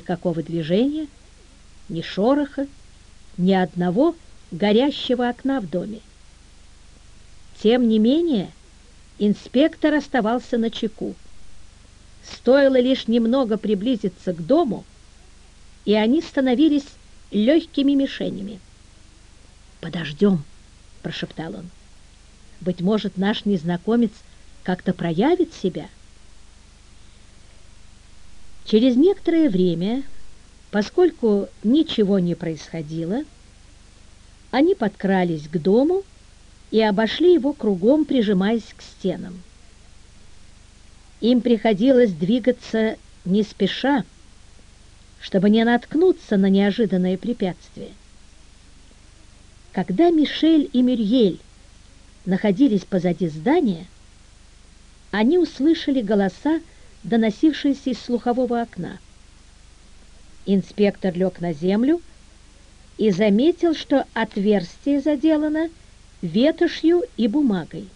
никакого движения, ни шороха, ни одного горящего окна в доме. Тем не менее, инспектор оставался начеку. Стоило лишь немного приблизиться к дому, и они становились легкими мишенями. «Подождем», — прошептал он. «Быть может, наш незнакомец как-то проявит себя». Через некоторое время, поскольку ничего не происходило, они подкрались к дому и обошли его кругом, прижимаясь к стенам. Им приходилось двигаться не спеша, чтобы не наткнуться на неожиданное препятствие. Когда Мишель и Мюрьель находились позади здания, они услышали голоса, доносившиеся из слухового окна. Инспектор лег на землю и заметил, что отверстие заделано ветошью и бумагой.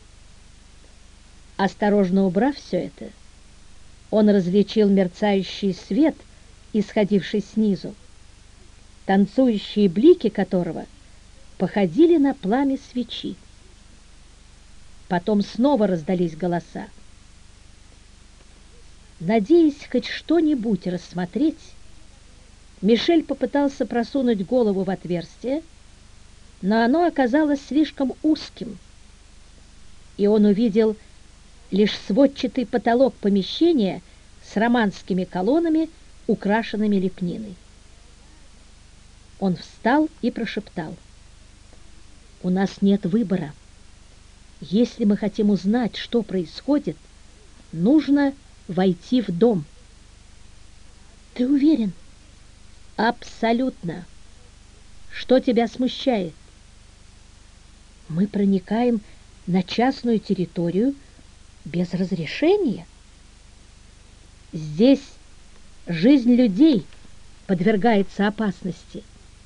Осторожно убрав все это, он различил мерцающий свет, исходивший снизу, танцующие блики которого походили на пламя свечи. Потом снова раздались голоса. Надеясь хоть что-нибудь рассмотреть, Мишель попытался просунуть голову в отверстие, но оно оказалось слишком узким, и он увидел лишь сводчатый потолок помещения с романскими колоннами, украшенными лепниной. Он встал и прошептал: «У нас нет выбора. Если мы хотим узнать, что происходит, нужно войти в дом». «Ты уверен?» «Абсолютно. Что тебя смущает?» «Мы проникаем на частную территорию без разрешения. Здесь жизнь людей подвергается опасности».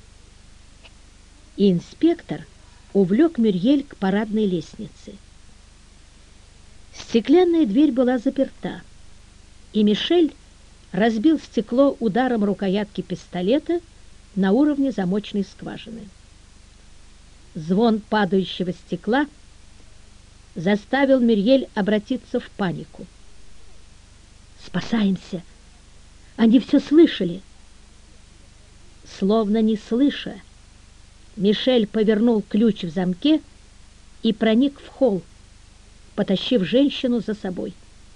И инспектор увлек Мюрьель к парадной лестнице. Стеклянная дверь была заперта, и Мишель разбил стекло ударом рукоятки пистолета на уровне замочной скважины. Звон падающего стекла заставил Мюрьель обратиться в панику. «Спасаемся! Они все слышали!» Словно не слыша, Мишель повернул ключ в замке и проник в холл, потащив женщину за собой.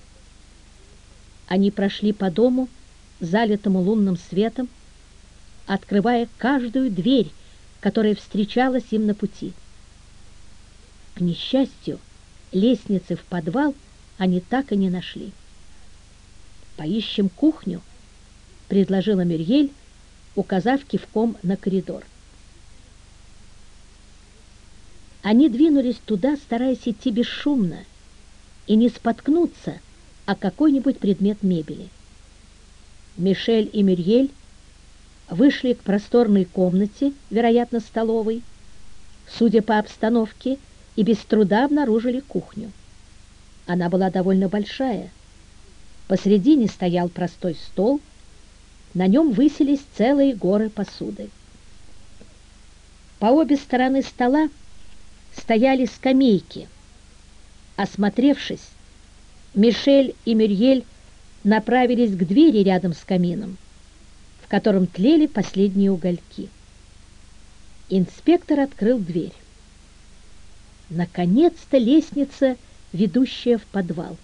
Они прошли по дому, залитому лунным светом, открывая каждую дверь, которая встречалась им на пути. К несчастью, лестницы в подвал они так и не нашли. «Поищем кухню», — предложила Мюрьель, указав кивком на коридор. Они двинулись туда, стараясь идти бесшумно и не споткнуться о какой-нибудь предмет мебели. Мишель и Мюрьель вышли к просторной комнате, вероятно, столовой, судя по обстановке, и без труда обнаружили кухню. Она была довольно большая. Посредине стоял простой стол, на нем высились целые горы посуды. По обе стороны стола стояли скамейки. Осмотревшись, Мишель и Мюрьель направились к двери рядом с камином, в котором тлели последние угольки. Инспектор открыл дверь. Наконец-то лестница, ведущая в подвал.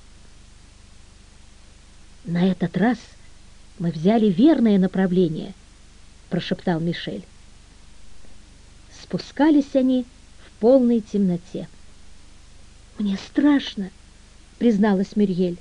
«На этот раз мы взяли верное направление», — прошептал Мишель. Спускались они в полной темноте. «Мне страшно», — призналась Мюрьель.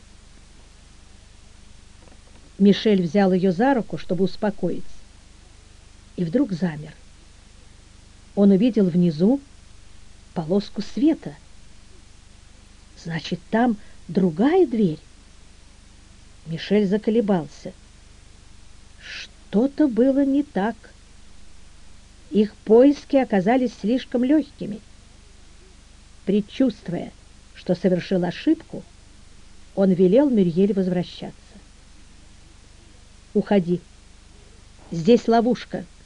Мишель взял ее за руку, чтобы успокоить, и вдруг замер. Он увидел внизу полоску света. Значит, там другая дверь. Мишель заколебался. Что-то было не так. Их поиски оказались слишком легкими. Предчувствуя, что совершил ошибку, он велел Мюрьель возвращаться. «Уходи», Здесь ловушка.